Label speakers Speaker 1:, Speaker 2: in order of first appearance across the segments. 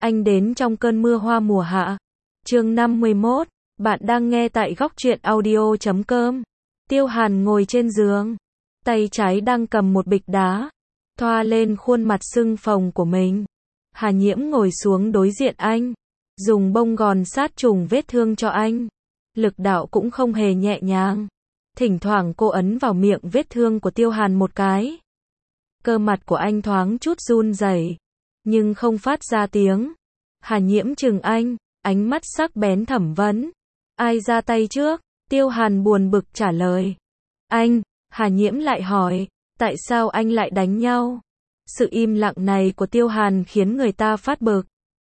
Speaker 1: Anh đến trong cơn mưa hoa mùa hạ. Chương 51, bạn đang nghe tại góc truyện audio.com. Tiêu Hàn ngồi trên giường, tay trái đang cầm một bịch đá, thoa lên khuôn mặt sưng phồng của mình. Hà Nhiễm ngồi xuống đối diện anh, dùng bông gòn sát trùng vết thương cho anh. Lực đạo cũng không hề nhẹ nhàng. Thỉnh thoảng cô ấn vào miệng vết thương của Tiêu Hàn một cái. Cơ mặt của anh thoáng chút run rẩy, nhưng không phát ra tiếng. Hà Nhiễm chừng anh, ánh mắt sắc bén thẩm vấn. Ai ra tay trước? Tiêu Hàn buồn bực trả lời. Anh. Hà Nhiễm lại hỏi, tại sao anh lại đánh nhau? Sự im lặng này của Tiêu Hàn khiến người ta phát bực.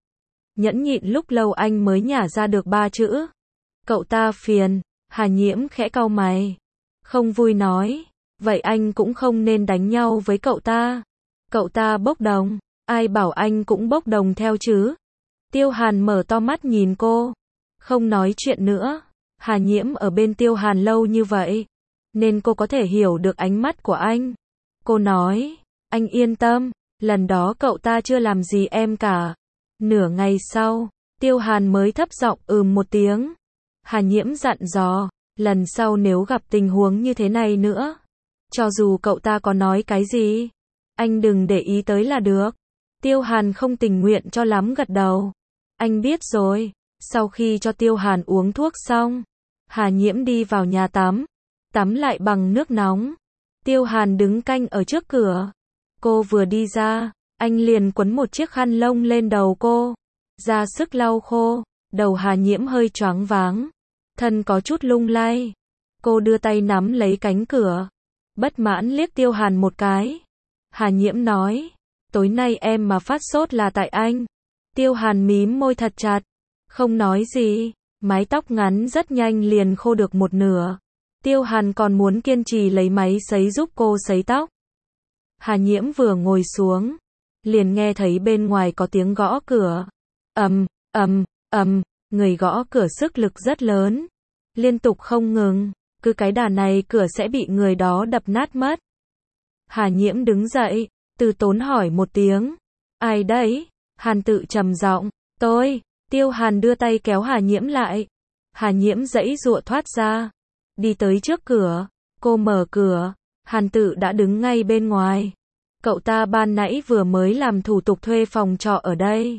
Speaker 1: Nhẫn nhịn lúc lâu anh mới nhả ra được 3 chữ. Cậu ta phiền. Hà Nhiễm khẽ cau mày. Không vui nói, vậy anh cũng không nên đánh nhau với cậu ta. Cậu ta bốc đồng, ai bảo anh cũng bốc đồng theo chứ? Tiêu Hàn mở to mắt nhìn cô, không nói chuyện nữa. Hà Nhiễm ở bên Tiêu Hàn lâu như vậy, nên cô có thể hiểu được ánh mắt của anh. Cô nói, anh yên tâm, lần đó cậu ta chưa làm gì em cả. Nửa ngày sau, Tiêu Hàn mới thấp giọng một tiếng. Hà Nhiễm dặn dò, lần sau nếu gặp tình huống như thế này nữa, cho dù cậu ta có nói cái gì, anh đừng để ý tới là được. Tiêu Hàn không tình nguyện cho lắm gật đầu. Anh biết rồi. Sau khi cho Tiêu Hàn uống thuốc xong, Hà Nhiễm đi vào nhà tắm, tắm lại bằng nước nóng. Tiêu Hàn đứng canh ở trước cửa. Cô vừa đi ra, anh liền quấn một chiếc khăn lông lên đầu cô, ra sức lau khô. Đầu Hà Nhiễm hơi choáng váng, thân có chút lung lay. Cô đưa tay nắm lấy cánh cửa, bất mãn liếc Tiêu Hàn một cái. Hà Nhiễm nói, tối nay em mà phát sốt là tại anh. Tiêu Hàn mím môi thật chặt, không nói gì. Mái tóc ngắn rất nhanh liền khô được một nửa. Tiêu Hàn còn muốn kiên trì lấy máy sấy giúp cô sấy tóc. Hà Nhiễm vừa ngồi xuống, liền nghe thấy bên ngoài có tiếng gõ cửa. Ầm, ầm, ầm, người gõ cửa sức lực rất lớn, liên tục không ngừng. Cứ cái đà này cửa sẽ bị người đó đập nát mất. Hà Nhiễm đứng dậy, từ tốn hỏi một tiếng. Ai đấy? Hàn Tự trầm giọng. Tôi. Tiêu Hàn đưa tay kéo Hà Nhiễm lại. Hà Nhiễm giãy giụa thoát ra, đi tới trước cửa. Cô mở cửa, Hàn Tự đã đứng ngay bên ngoài. Cậu ta ban nãy vừa mới làm thủ tục thuê phòng trọ ở đây.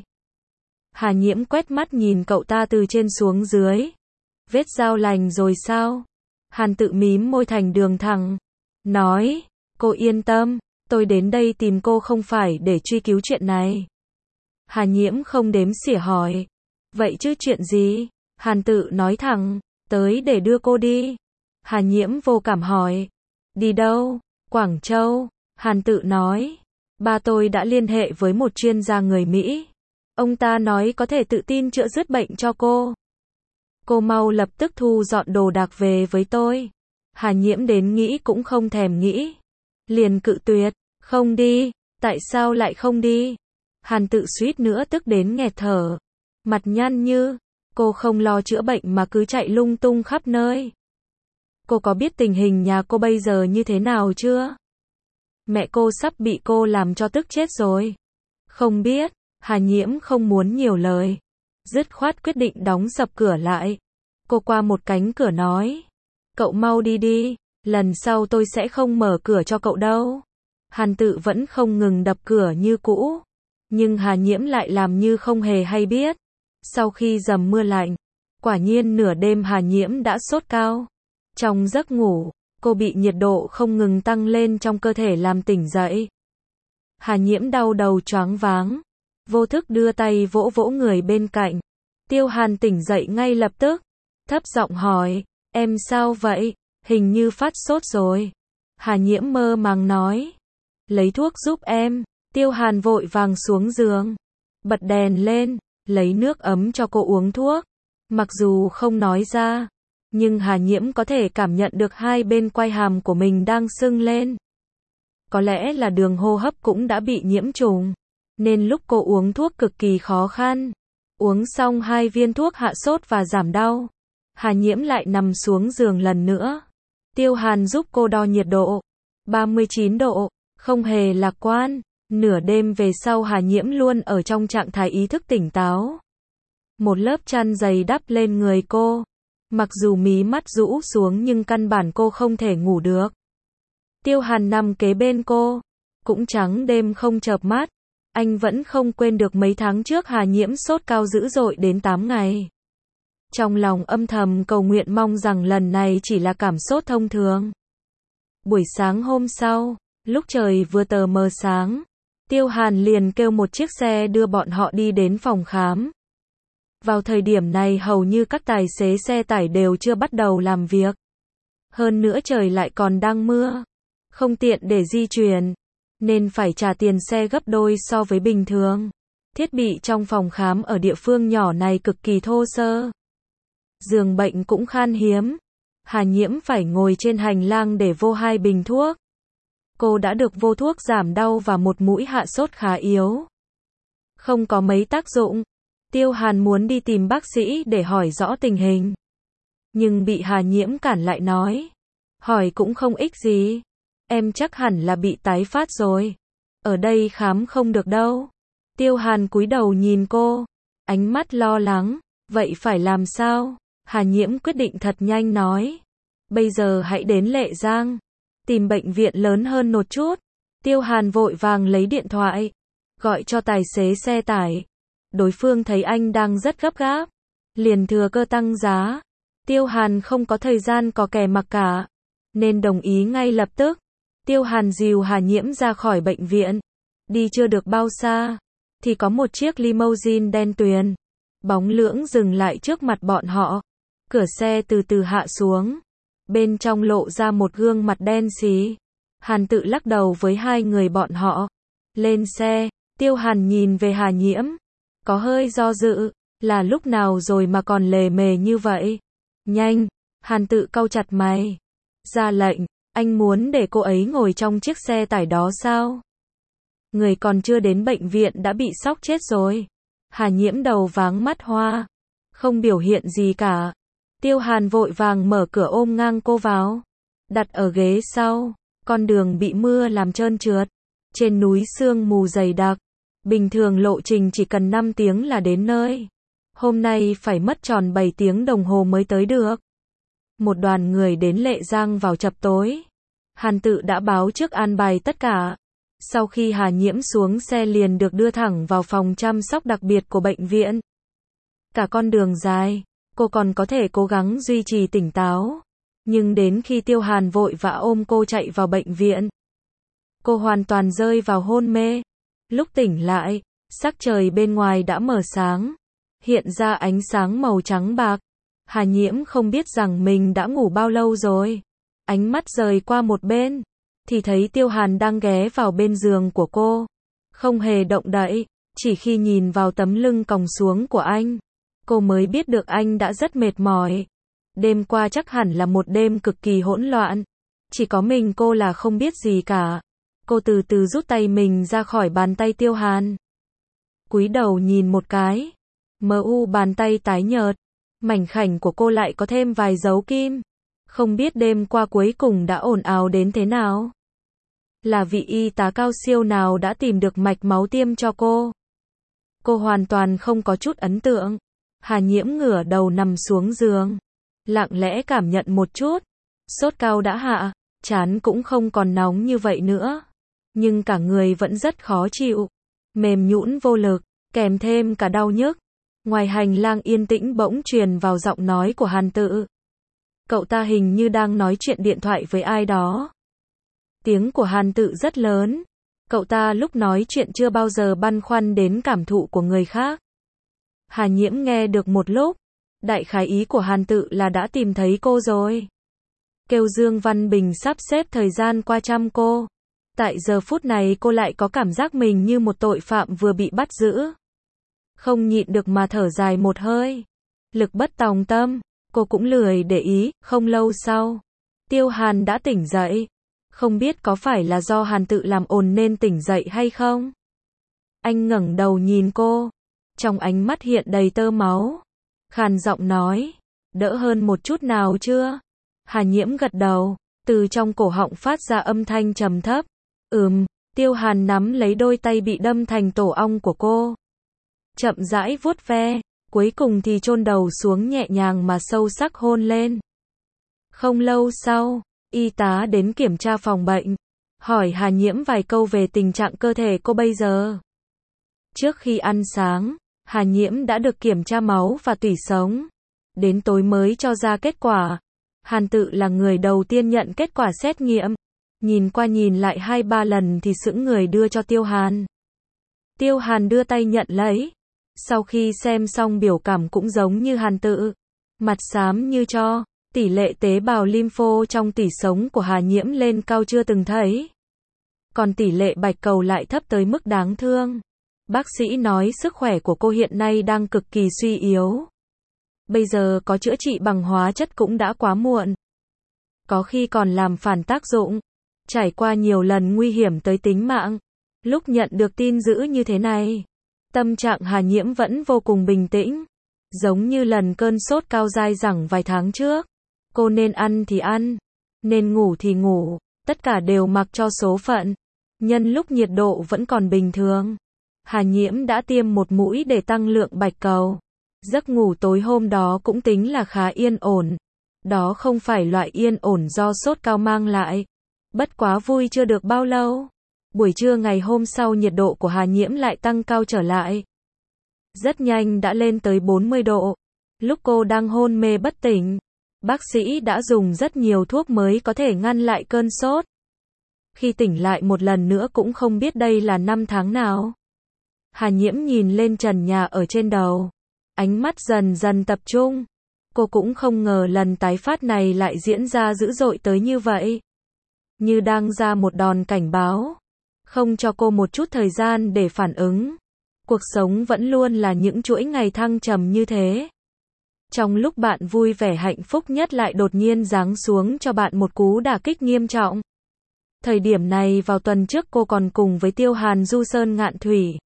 Speaker 1: Hà Nhiễm quét mắt nhìn cậu ta từ trên xuống dưới. Vết dao lành rồi sao? Hàn Tự mím môi thành đường thẳng, nói, cô yên tâm, tôi đến đây tìm cô không phải để truy cứu chuyện này. Hà Nhiễm không đếm xỉa hỏi, vậy chứ chuyện gì? Hàn Tự nói thẳng, tới để đưa cô đi. Hà Nhiễm vô cảm hỏi, đi đâu? Quảng Châu. Hàn Tự nói, ba tôi đã liên hệ với một chuyên gia người Mỹ. Ông ta nói có thể tự tin chữa dứt bệnh cho cô. Cô mau lập tức thu dọn đồ đạc về với tôi. Hà Nhiễm đến nghĩ cũng không thèm nghĩ, liền cự tuyệt, không đi. Tại sao lại không đi? Hàn Tự suýt nữa tức đến nghẹt thở, mặt nhăn như, cô không lo chữa bệnh mà cứ chạy lung tung khắp nơi. Cô có biết tình hình nhà cô bây giờ như thế nào chưa? Mẹ cô sắp bị cô làm cho tức chết rồi. Không biết. Hà Nhiễm không muốn nhiều lời, dứt khoát quyết định đóng sập cửa lại. Cô qua một cánh cửa nói, cậu mau đi đi, lần sau tôi sẽ không mở cửa cho cậu đâu. Hàn Tự vẫn không ngừng đập cửa như cũ, nhưng Hà Nhiễm lại làm như không hề hay biết. Sau khi dầm mưa lạnh, quả nhiên nửa đêm Hà Nhiễm đã sốt cao. Trong giấc ngủ, cô bị nhiệt độ không ngừng tăng lên trong cơ thể làm tỉnh dậy. Hà Nhiễm đau đầu choáng váng, vô thức đưa tay vỗ vỗ người bên cạnh. Tiêu Hàn tỉnh dậy ngay lập tức, thấp giọng hỏi, em sao vậy? Hình như phát sốt rồi. Hà Nhiễm mơ màng nói, lấy thuốc giúp em. Tiêu Hàn vội vàng xuống giường, bật đèn lên, lấy nước ấm cho cô uống thuốc. Mặc dù không nói ra, nhưng Hà Nhiễm có thể cảm nhận được hai bên quai hàm của mình đang sưng lên. Có lẽ là đường hô hấp cũng đã bị nhiễm trùng, nên lúc cô uống thuốc cực kỳ khó khăn. Uống xong 2 viên thuốc hạ sốt và giảm đau, Hà Nhiễm lại nằm xuống giường lần nữa. Tiêu Hàn giúp cô đo nhiệt độ, 39 độ, không hề lạc quan. Nửa đêm về sau Hà Nhiễm luôn ở trong trạng thái ý thức tỉnh táo. Một lớp chăn dày đắp lên người cô. Mặc dù mí mắt rũ xuống nhưng căn bản cô không thể ngủ được. Tiêu Hàn nằm kế bên cô. Cũng trắng đêm không chợp mắt. Anh vẫn không quên được mấy tháng trước Hà Nhiễm sốt cao dữ dội đến 8 ngày. Trong lòng âm thầm cầu nguyện mong rằng lần này chỉ là cảm sốt thông thường. Buổi sáng hôm sau, lúc trời vừa tờ mờ sáng, Tiêu Hàn liền kêu một chiếc xe đưa bọn họ đi đến phòng khám. Vào thời điểm này hầu như các tài xế xe tải đều chưa bắt đầu làm việc. Hơn nữa trời lại còn đang mưa, không tiện để di chuyển, nên phải trả tiền xe gấp đôi so với bình thường. Thiết bị trong phòng khám ở địa phương nhỏ này cực kỳ thô sơ. Giường bệnh cũng khan hiếm. Hà Nhiễm phải ngồi trên hành lang để vô 2 bình thuốc. Cô đã được vô thuốc giảm đau và một mũi hạ sốt khá yếu. Không có mấy tác dụng. Tiêu Hàn muốn đi tìm bác sĩ để hỏi rõ tình hình. Nhưng bị Hà Nhiễm cản lại nói. Hỏi cũng không ích gì. Em chắc hẳn là bị tái phát rồi. Ở đây khám không được đâu. Tiêu Hàn cúi đầu nhìn cô. Ánh mắt lo lắng. Vậy phải làm sao? Hà Nhiễm quyết định thật nhanh nói. Bây giờ hãy đến Lệ Giang. Tìm bệnh viện lớn hơn một chút. Tiêu Hàn vội vàng lấy điện thoại. Gọi cho tài xế xe tải. Đối phương thấy anh đang rất gấp gáp. Liền thừa cơ tăng giá. Tiêu Hàn không có thời gian có kè mặc cả. Nên đồng ý ngay lập tức. Tiêu Hàn dìu Hà Nhiễm ra khỏi bệnh viện. Đi chưa được bao xa. Thì có một chiếc limousine đen tuyền. Bóng lưỡng dừng lại trước mặt bọn họ. Cửa xe từ từ hạ xuống. Bên trong lộ ra một gương mặt đen xí. Hàn Tự lắc đầu với 2 người bọn họ. Lên xe, Tiêu Hàn nhìn về Hà Nhiễm. Có hơi do dự, là lúc nào rồi mà còn lề mề như vậy. Nhanh, Hàn Tự cau chặt mày. Ra lệnh, anh muốn để cô ấy ngồi trong chiếc xe tải đó sao? Người còn chưa đến bệnh viện đã bị sốc chết rồi. Hà Nhiễm đầu váng mắt hoa. Không biểu hiện gì cả. Tiêu Hàn vội vàng mở cửa ôm ngang cô vào. Đặt ở ghế sau. Con đường bị mưa làm trơn trượt. Trên núi sương mù dày đặc. Bình thường lộ trình chỉ cần 5 tiếng là đến nơi. Hôm nay phải mất tròn 7 tiếng đồng hồ mới tới được. Một đoàn người đến Lệ Giang vào chập tối. Hàn Tự đã báo trước an bài tất cả. Sau khi Hà Nhiễm xuống xe liền được đưa thẳng vào phòng chăm sóc đặc biệt của bệnh viện. Cả con đường dài, cô còn có thể cố gắng duy trì tỉnh táo. Nhưng đến khi Tiêu Hàn vội vã ôm cô chạy vào bệnh viện, cô hoàn toàn rơi vào hôn mê. Lúc tỉnh lại, sắc trời bên ngoài đã mở sáng. Hiện ra ánh sáng màu trắng bạc. Hà Nhiễm không biết rằng mình đã ngủ bao lâu rồi. Ánh mắt rời qua một bên. Thì thấy Tiêu Hàn đang ghé vào bên giường của cô. Không hề động đậy. Chỉ khi nhìn vào tấm lưng còng xuống của anh, cô mới biết được anh đã rất mệt mỏi. Đêm qua chắc hẳn là một đêm cực kỳ hỗn loạn. Chỉ có mình cô là không biết gì cả. Cô từ từ rút tay mình ra khỏi bàn tay Tiêu Hàn. Cúi đầu nhìn một cái. Bàn tay tái nhợt. Mảnh khảnh của cô lại có thêm vài dấu kim. Không biết đêm qua cuối cùng đã ồn ào đến thế nào. Là vị y tá cao siêu nào đã tìm được mạch máu tiêm cho cô. Cô hoàn toàn không có chút ấn tượng. Hà Nhiễm ngửa đầu nằm xuống giường. Lặng lẽ cảm nhận một chút. Sốt cao đã hạ. Trán cũng không còn nóng như vậy nữa. Nhưng cả người vẫn rất khó chịu. Mềm nhũn vô lực. Kèm thêm cả đau nhức. Ngoài hành lang yên tĩnh bỗng truyền vào giọng nói của Hàn Tự. Cậu ta hình như đang nói chuyện điện thoại với ai đó. Tiếng của Hàn Tự rất lớn. Cậu ta lúc nói chuyện chưa bao giờ băn khoăn đến cảm thụ của người khác. Hà Nhiễm nghe được một lúc. Đại khái ý của Hàn Tự là đã tìm thấy cô rồi. Kêu Dương Văn Bình sắp xếp thời gian qua chăm cô. Tại giờ phút này cô lại có cảm giác mình như một tội phạm vừa bị bắt giữ. Không nhịn được mà thở dài một hơi. Lực bất tòng tâm. Cô cũng lười để ý. Không lâu sau, Tiêu Hàn đã tỉnh dậy. Không biết có phải là do Hàn Tự làm ồn nên tỉnh dậy hay không? Anh ngẩng đầu nhìn cô. Trong ánh mắt hiện đầy tơ máu. Khàn giọng nói. Đỡ hơn một chút nào chưa? Hà Nhiễm gật đầu. Từ trong cổ họng phát ra âm thanh trầm thấp. Tiêu Hàn nắm lấy đôi tay bị đâm thành tổ ong của cô. Chậm rãi vuốt ve, cuối cùng thì chôn đầu xuống nhẹ nhàng mà sâu sắc hôn lên. Không lâu sau, y tá đến kiểm tra phòng bệnh, hỏi Hà Nhiễm vài câu về tình trạng cơ thể cô bây giờ. Trước khi ăn sáng, Hà Nhiễm đã được kiểm tra máu và tủy sống. Đến tối mới cho ra kết quả. Hàn Tự là người đầu tiên nhận kết quả xét nghiệm. Nhìn qua nhìn lại 2-3 lần thì sững người đưa cho Tiêu Hàn. Tiêu Hàn đưa tay nhận lấy. Sau khi xem xong biểu cảm cũng giống như Hàn Tự. Mặt xám như tro, tỷ lệ tế bào lympho trong tủy sống của Hà Nhiễm lên cao chưa từng thấy. Còn tỷ lệ bạch cầu lại thấp tới mức đáng thương. Bác sĩ nói sức khỏe của cô hiện nay đang cực kỳ suy yếu. Bây giờ có chữa trị bằng hóa chất cũng đã quá muộn. Có khi còn làm phản tác dụng. Trải qua nhiều lần nguy hiểm tới tính mạng. Lúc nhận được tin dữ như thế này, tâm trạng Hà Nhiễm vẫn vô cùng bình tĩnh. Giống như lần cơn sốt cao dai dẳng vài tháng trước. Cô nên ăn thì ăn, nên ngủ thì ngủ, tất cả đều mặc cho số phận. Nhân lúc nhiệt độ vẫn còn bình thường, Hà Nhiễm đã tiêm một mũi để tăng lượng bạch cầu. Giấc ngủ tối hôm đó cũng tính là khá yên ổn. Đó không phải loại yên ổn do sốt cao mang lại. Bất quá vui chưa được bao lâu. Buổi trưa ngày hôm sau nhiệt độ của Hà Nhiễm lại tăng cao trở lại. Rất nhanh đã lên tới 40 độ. Lúc cô đang hôn mê bất tỉnh, bác sĩ đã dùng rất nhiều thuốc mới có thể ngăn lại cơn sốt. Khi tỉnh lại một lần nữa cũng không biết đây là năm tháng nào. Hà Nhiễm nhìn lên trần nhà ở trên đầu. Ánh mắt dần dần tập trung. Cô cũng không ngờ lần tái phát này lại diễn ra dữ dội tới như vậy. Như đang ra một đòn cảnh báo. Không cho cô một chút thời gian để phản ứng. Cuộc sống vẫn luôn là những chuỗi ngày thăng trầm như thế. Trong lúc bạn vui vẻ hạnh phúc nhất lại đột nhiên giáng xuống cho bạn một cú đả kích nghiêm trọng. Thời điểm này vào tuần trước cô còn cùng với Tiêu Hàn du sơn ngạn thủy.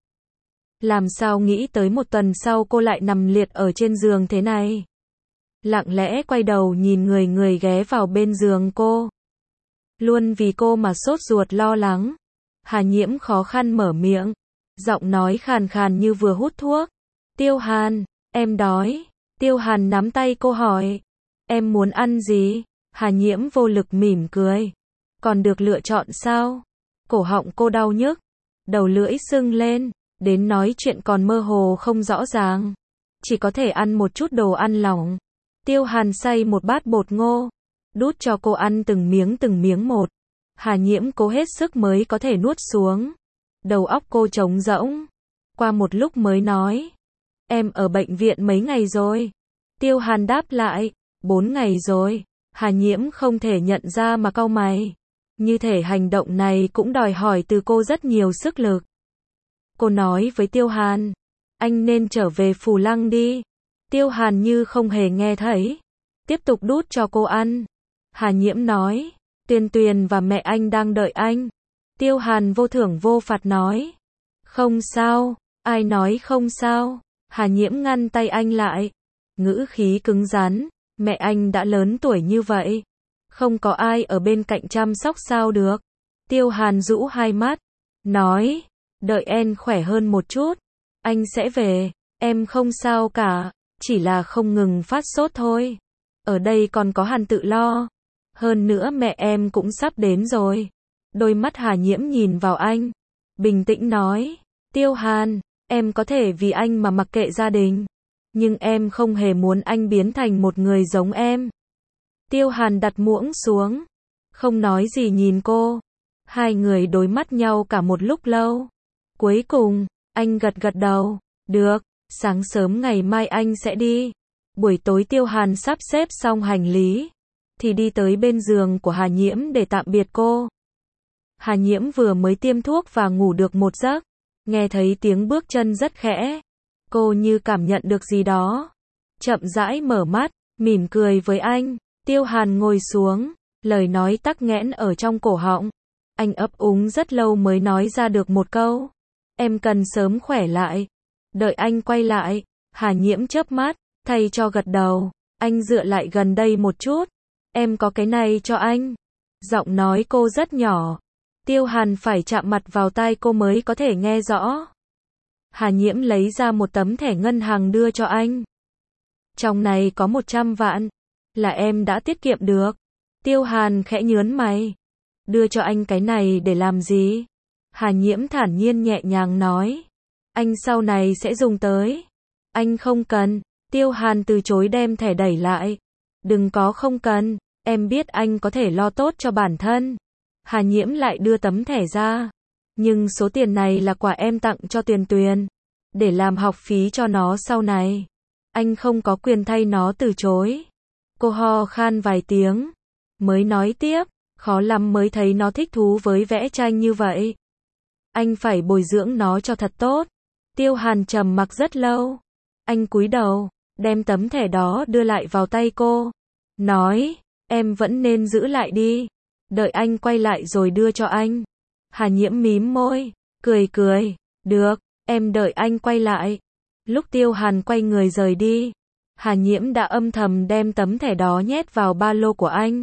Speaker 1: Làm sao nghĩ tới một tuần sau cô lại nằm liệt ở trên giường thế này. Lặng lẽ quay đầu nhìn người ghé vào bên giường cô. Luôn vì cô mà sốt ruột lo lắng. Hà Nhiễm khó khăn mở miệng. Giọng nói khàn khàn như vừa hút thuốc. Tiêu Hàn, em đói. Tiêu Hàn nắm tay cô hỏi. Em muốn ăn gì? Hà Nhiễm vô lực mỉm cười. Còn được lựa chọn sao? Cổ họng cô đau nhức. Đầu lưỡi sưng lên. Đến nói chuyện còn mơ hồ không rõ ràng. Chỉ có thể ăn một chút đồ ăn lỏng. Tiêu Hàn xay một bát bột ngô. Đút cho cô ăn từng miếng một. Hà Nhiễm cố hết sức mới có thể nuốt xuống. Đầu óc cô trống rỗng. Qua một lúc mới nói. Em ở bệnh viện mấy ngày rồi? Tiêu Hàn đáp lại. 4 ngày rồi. Hà Nhiễm không thể nhận ra mà cau mày. Như thể hành động này cũng đòi hỏi từ cô rất nhiều sức lực. Cô nói với Tiêu Hàn. Anh nên trở về Phù Lăng đi. Tiêu Hàn như không hề nghe thấy. Tiếp tục đút cho cô ăn. Hà Nhiễm nói. Tuyền Tuyền và mẹ anh đang đợi anh. Tiêu Hàn vô thưởng vô phạt nói. Không sao. Ai nói không sao? Hà Nhiễm ngăn tay anh lại. Ngữ khí cứng rắn. Mẹ anh đã lớn tuổi như vậy. Không có ai ở bên cạnh chăm sóc sao được. Tiêu Hàn rũ hai mắt. Nói. Đợi em khỏe hơn một chút. Anh sẽ về. Em không sao cả. Chỉ là không ngừng phát sốt thôi. Ở đây còn có Hàn Tự lo. Hơn nữa mẹ em cũng sắp đến rồi. Đôi mắt Hà Nhiễm nhìn vào anh. Bình tĩnh nói. Tiêu Hàn, em có thể vì anh mà mặc kệ gia đình. Nhưng em không hề muốn anh biến thành một người giống em. Tiêu Hàn đặt muỗng xuống. Không nói gì nhìn cô. Hai người đối mắt nhau cả một lúc lâu. Cuối cùng, anh gật đầu. Được, sáng sớm ngày mai anh sẽ đi. Buổi tối Tiêu Hàn sắp xếp xong hành lý. Thì đi tới bên giường của Hà Nhiễm để tạm biệt cô. Hà Nhiễm vừa mới tiêm thuốc và ngủ được một giấc. Nghe thấy tiếng bước chân rất khẽ. Cô như cảm nhận được gì đó. Chậm rãi mở mắt, mỉm cười với anh. Tiêu Hàn ngồi xuống. Lời nói tắc nghẽn ở trong cổ họng. Anh ấp úng rất lâu mới nói ra được một câu. Em cần sớm khỏe lại. Đợi anh quay lại. Hà Nhiễm chớp mắt, thay cho gật đầu. Anh dựa lại gần đây một chút. Em có cái này cho anh. Giọng nói cô rất nhỏ. Tiêu Hàn phải chạm mặt vào tai cô mới có thể nghe rõ. Hà Nhiễm lấy ra một tấm thẻ ngân hàng đưa cho anh. Trong này có 100 vạn. Là em đã tiết kiệm được. Tiêu Hàn khẽ nhớn mày. Đưa cho anh cái này để làm gì? Hà Nhiễm thản nhiên nhẹ nhàng nói. Anh sau này sẽ dùng tới. Anh không cần. Tiêu Hàn từ chối đem thẻ đẩy lại. Đừng có không cần. Em biết anh có thể lo tốt cho bản thân. Hà Nhiễm lại đưa tấm thẻ ra. Nhưng số tiền này là quà em tặng cho Tuyền Tuyền. Để làm học phí cho nó sau này. Anh không có quyền thay nó từ chối. Cô ho khan vài tiếng. Mới nói tiếp. Khó lắm mới thấy nó thích thú với vẽ tranh như vậy. Anh phải bồi dưỡng nó cho thật tốt. Tiêu Hàn trầm mặc rất lâu. Anh cúi đầu, đem tấm thẻ đó đưa lại vào tay cô. Nói, em vẫn nên giữ lại đi. Đợi anh quay lại rồi đưa cho anh. Hà Nhiễm mím môi, cười cười. Được, em đợi anh quay lại. Lúc Tiêu Hàn quay người rời đi, Hà Nhiễm đã âm thầm đem tấm thẻ đó nhét vào ba lô của anh.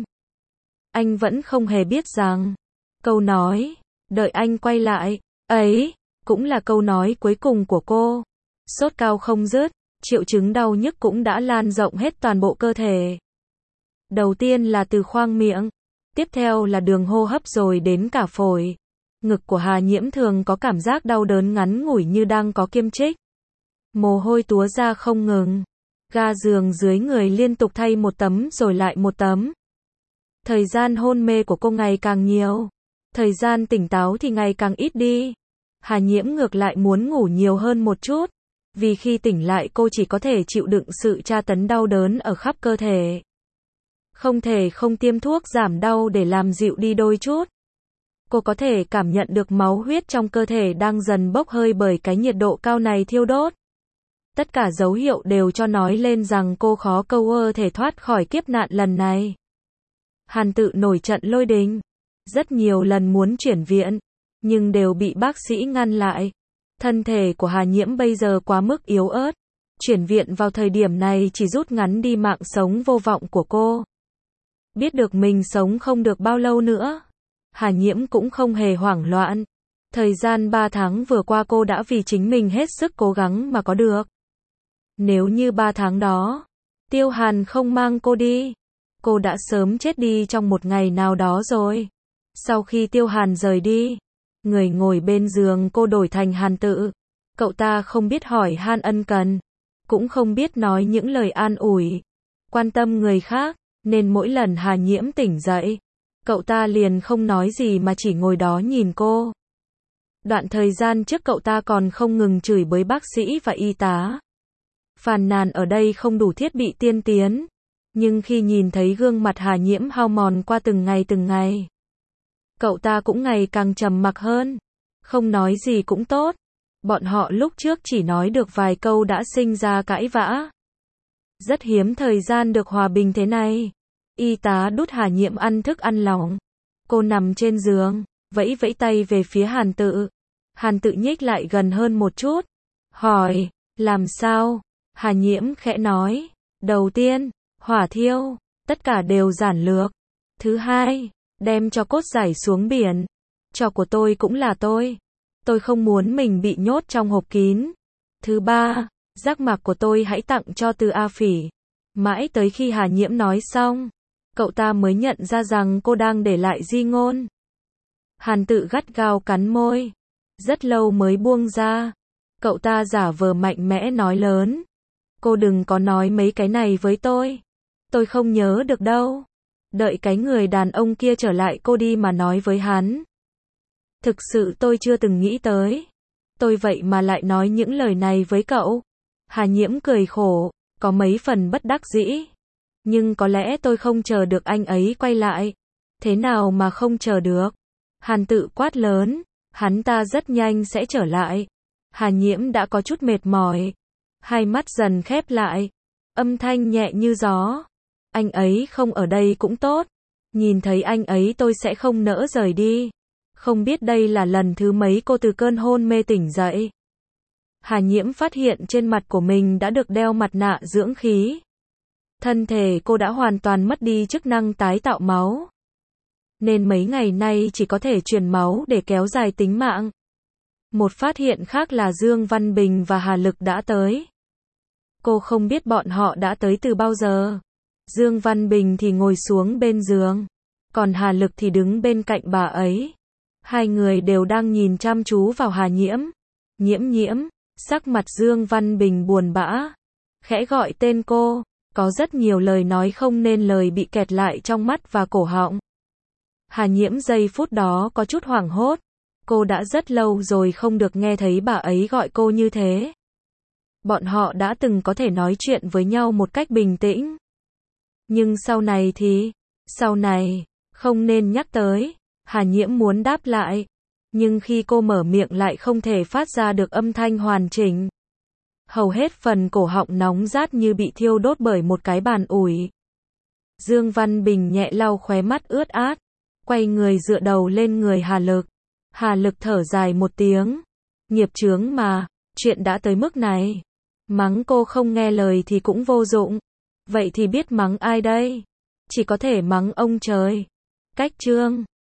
Speaker 1: Anh vẫn không hề biết rằng, câu nói, đợi anh quay lại, ấy, cũng là câu nói cuối cùng của cô. Sốt cao không dứt, triệu chứng đau nhức cũng đã lan rộng hết toàn bộ cơ thể. Đầu tiên là từ khoang miệng, tiếp theo là đường hô hấp rồi đến cả phổi. Ngực của Hà Nhiễm thường có cảm giác đau đớn ngắn ngủi như đang có kim chích. Mồ hôi túa ra không ngừng. Ga giường dưới người liên tục thay một tấm rồi lại một tấm. Thời gian hôn mê của cô ngày càng nhiều. Thời gian tỉnh táo thì ngày càng ít đi. Hà Nhiễm ngược lại muốn ngủ nhiều hơn một chút. Vì khi tỉnh lại cô chỉ có thể chịu đựng sự tra tấn đau đớn ở khắp cơ thể. Không thể không tiêm thuốc giảm đau để làm dịu đi đôi chút. Cô có thể cảm nhận được máu huyết trong cơ thể đang dần bốc hơi bởi cái nhiệt độ cao này thiêu đốt. Tất cả dấu hiệu đều cho nói lên rằng cô khó câu thể thoát khỏi kiếp nạn lần này. Hàn Tự nổi trận lôi đình. Rất nhiều lần muốn chuyển viện, nhưng đều bị bác sĩ ngăn lại. Thân thể của Hà Nhiễm bây giờ quá mức yếu ớt. Chuyển viện vào thời điểm này chỉ rút ngắn đi mạng sống vô vọng của cô. Biết được mình sống không được bao lâu nữa, Hà Nhiễm cũng không hề hoảng loạn. Thời gian 3 tháng vừa qua cô đã vì chính mình hết sức cố gắng mà có được. Nếu như 3 tháng đó, Tiêu Hàn không mang cô đi, cô đã sớm chết đi trong một ngày nào đó rồi. Sau khi Tiêu Hàn rời đi, người ngồi bên giường cô đổi thành Hàn Tự. Cậu ta không biết hỏi han ân cần, cũng không biết nói những lời an ủi, quan tâm người khác, nên mỗi lần Hà Nhiễm tỉnh dậy, cậu ta liền không nói gì mà chỉ ngồi đó nhìn cô. Đoạn thời gian trước cậu ta còn không ngừng chửi bới bác sĩ và y tá. Phàn nàn ở đây không đủ thiết bị tiên tiến. Nhưng khi nhìn thấy gương mặt Hà Nhiễm hao mòn qua từng ngày, cậu ta cũng ngày càng trầm mặc hơn. Không nói gì cũng tốt. Bọn họ lúc trước chỉ nói được vài câu đã sinh ra cãi vã. Rất hiếm thời gian được hòa bình thế này. Y tá đút Hà Nhiễm ăn thức ăn lỏng. Cô nằm trên giường, vẫy vẫy tay về phía Hàn Tự. Hàn Tự nhích lại gần hơn một chút. Hỏi, làm sao? Hà Nhiễm khẽ nói. Đầu tiên, hỏa thiêu, tất cả đều giản lược. Thứ hai, đem cho cốt rải xuống biển. Trò của tôi cũng là tôi. Tôi không muốn mình bị nhốt trong hộp kín. Thứ ba, giác mạc của tôi hãy tặng cho Từ A Phỉ. Mãi tới khi Hà Nhiễm nói xong, cậu ta mới nhận ra rằng cô đang để lại di ngôn. Hàn Tự gắt gao cắn môi. Rất lâu mới buông ra. Cậu ta giả vờ mạnh mẽ nói lớn. Cô đừng có nói mấy cái này với tôi. Tôi không nhớ được đâu. Đợi cái người đàn ông kia trở lại cô đi mà nói với hắn. Thực sự tôi chưa từng nghĩ tới. Tôi vậy mà lại nói những lời này với cậu. Hà Nhiễm cười khổ, có mấy phần bất đắc dĩ. Nhưng có lẽ tôi không chờ được anh ấy quay lại. Thế nào mà không chờ được? Hàn Tự quát lớn, hắn ta rất nhanh sẽ trở lại. Hà Nhiễm đã có chút mệt mỏi. Hai mắt dần khép lại. Âm thanh nhẹ như gió. Anh ấy không ở đây cũng tốt. Nhìn thấy anh ấy tôi sẽ không nỡ rời đi. Không biết đây là lần thứ mấy cô từ cơn hôn mê tỉnh dậy. Hà Nhiễm phát hiện trên mặt của mình đã được đeo mặt nạ dưỡng khí. Thân thể cô đã hoàn toàn mất đi chức năng tái tạo máu. nên mấy ngày nay chỉ có thể truyền máu để kéo dài tính mạng. Một phát hiện khác là Dương Văn Bình và Hà Lực đã tới. Cô không biết bọn họ đã tới từ bao giờ. Dương Văn Bình thì ngồi xuống bên giường, còn Hà Lực thì đứng bên cạnh bà ấy. Hai người đều đang nhìn chăm chú vào Hà Nhiễm. Nhiễm Nhiễm, sắc mặt Dương Văn Bình buồn bã, khẽ gọi tên cô, có rất nhiều lời nói không nên lời bị kẹt lại trong mắt và cổ họng. Hà Nhiễm giây phút đó có chút hoảng hốt, cô đã rất lâu rồi không được nghe thấy bà ấy gọi cô như thế. Bọn họ đã từng có thể nói chuyện với nhau một cách bình tĩnh. Nhưng sau này thì, sau này, không nên nhắc tới. Hà Nhiễm muốn đáp lại, nhưng khi cô mở miệng lại không thể phát ra được âm thanh hoàn chỉnh. Hầu hết phần cổ họng nóng rát như bị thiêu đốt bởi một cái bàn ủi. Dương Văn Bình nhẹ lau khóe mắt ướt át, quay người dựa đầu lên người Hà Lực. Hà Lực thở dài một tiếng. Nghiệp chướng mà, chuyện đã tới mức này. Mắng cô không nghe lời thì cũng vô dụng. Vậy thì biết mắng ai đây? Chỉ có thể mắng ông trời. Cách chương